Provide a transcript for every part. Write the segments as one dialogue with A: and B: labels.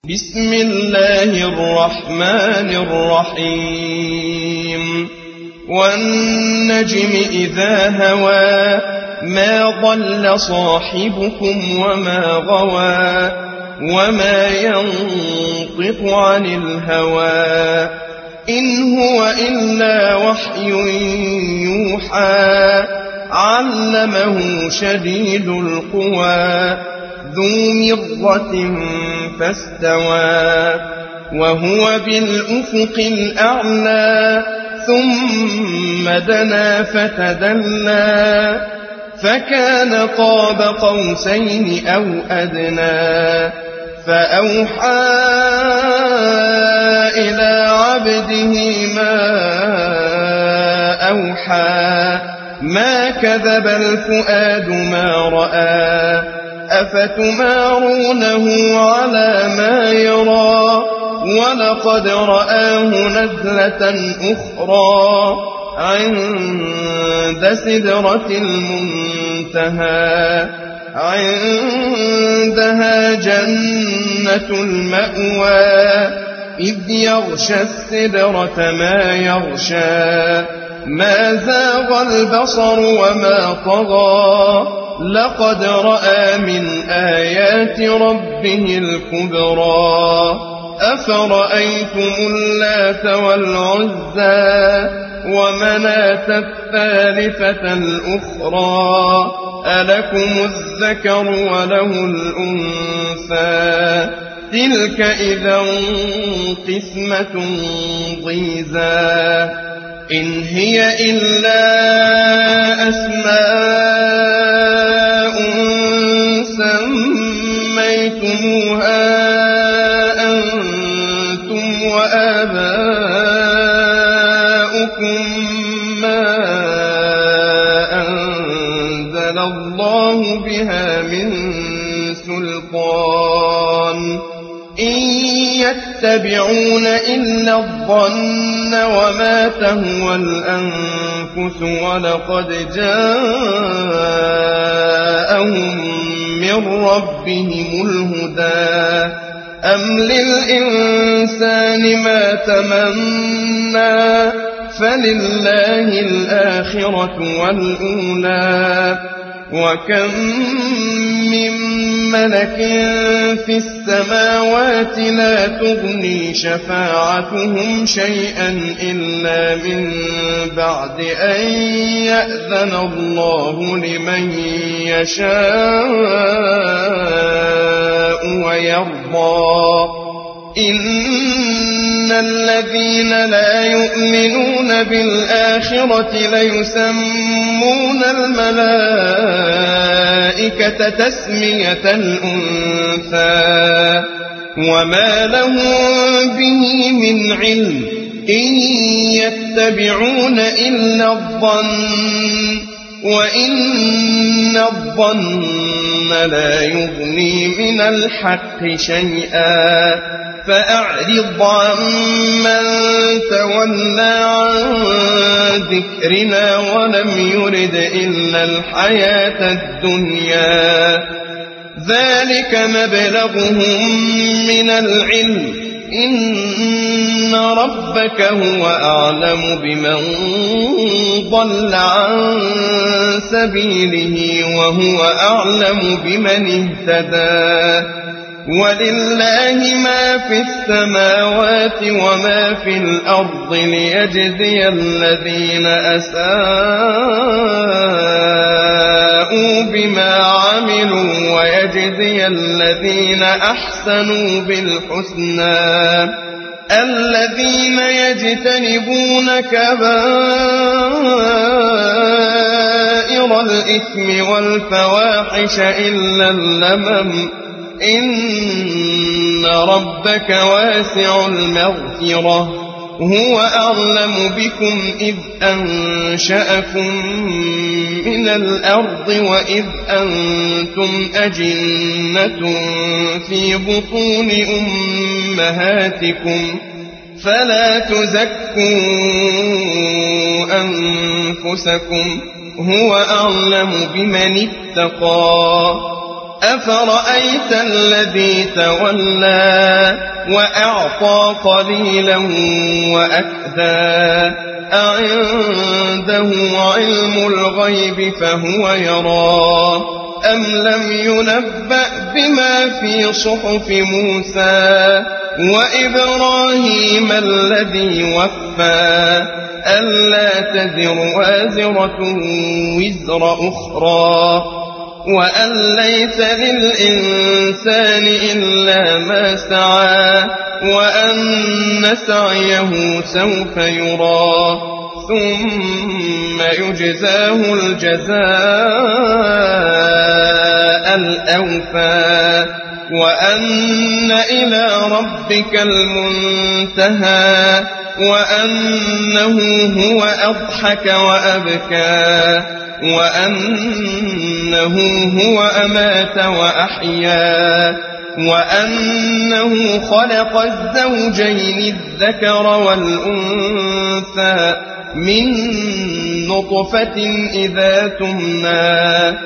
A: بسم الله الرحمن الرحيم والنجم إذا هوى ما ضل صاحبكم وما غوى وما ينطق عن الهوى إن هو إلا وحي يوحى علمه شديد القوى ذو مرة فاستوى وهو بالأفق الأعلى ثم دنا فتدلى فكان قاب قوسين أو أدنى فأوحى إلى عبده ما أوحى ما كذب الفؤاد ما رأى أفتمارونه على ما يرى ولقد رآه نزلة أخرى عند سدرة المنتهى عندها جنة المأوى إذ يغشى السدرة ما يغشى ما زاغ البصر وما طغى لقد رأى من آيات ربه الكبرى أفرأيتم اللات والعزى ومناة الثالثة الأخرى ألكم الذكر وله الأنثى تلك إذا قسمة ضيزى إن هي إلا أسماء سميتموها أنتم وآباؤكم ما أنزل الله بها من سلطان إن يتبعون إلا الظن وما تهوى الأنفس ولقد جاءهم من ربهم الهدى أم للإنسان ما تمنى فلله الآخرة والأولى وكم من ملك في السماوات لا تغني شفاعتهم شيئا إلا من بعد أن يأذن الله لمن يشاء ويرضى إن الذين لا يؤمنون بالآخرة ليسمون الملائكة تسمية الأنثى وما لهم به من علم إن يتبعون إلا الظن وإن الظن لا يغني من الحق شيئا فأعرض عمن تولى عن ذكرنا ولم يرد إلا الحياة الدنيا ذلك مبلغهم من العلم إن ربك هو أعلم بمن ضل عن سبيله وهو أعلم بمن اهتدى ولله ما في السماوات وما في الأرض ليجزي الذين أساءوا بما عملوا ويجزي الذين أحسنوا بالحسنى الذين يجتنبون كبائر الإثم والفواحش إلا اللمم إن ربك واسع المغفرة هو أعلم بكم إذ أنشأكم من الأرض وإذ أنتم أجنة في بطون أمهاتكم فلا تزكوا أنفسكم هو أعلم بمن اتقى أفرأيت الذي تولى وأعطى قليلا وأكدى أعنده علم الغيب فهو يرى أم لم ينبأ بما في صحف موسى وإبراهيم الذي وفى ألا تزر وازرة وزر أخرى وأن ليس للإنسان إلا ما سعى وأن سعيه سوف يرى ثم يجزاه الجزاء الأوفى وأن إلى ربك المنتهى وأنه هو أضحك وأبكى وأنه هو أمات وأحيا وأنه خلق الزوجين الذكر والأنثى من نطفة إذا تمنى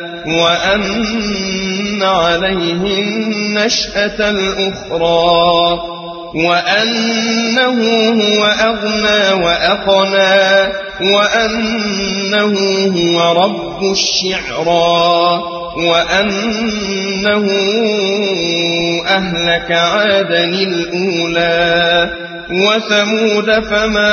A: وأن عليه النشأة الأخرى وأنه هو أغنى وأقنى وأنه هو رب الشعرى وأنه أهلك عادا الأولى وثمود فما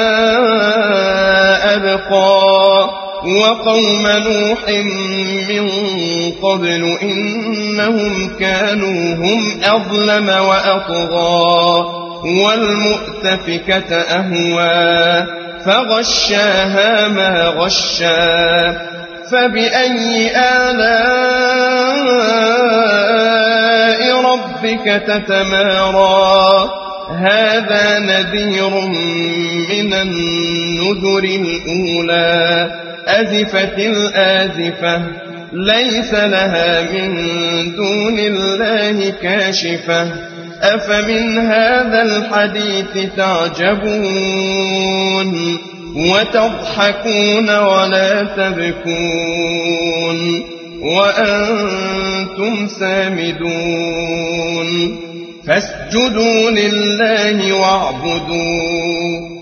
A: أبقى وقوم نوح من قبل إنهم كانوا هم أظلم وأطغى والمؤتفكة أهوى فغشاها ما غشى فبأي آلاء ربك تتمارى هذا نذير من النذر الأولى أزفت الآزفة ليس لها من دون الله كاشفة أفمن هذا الحديث تعجبون وتضحكون ولا تبكون وأنتم سامدون فاسجدوا لله واعبدوا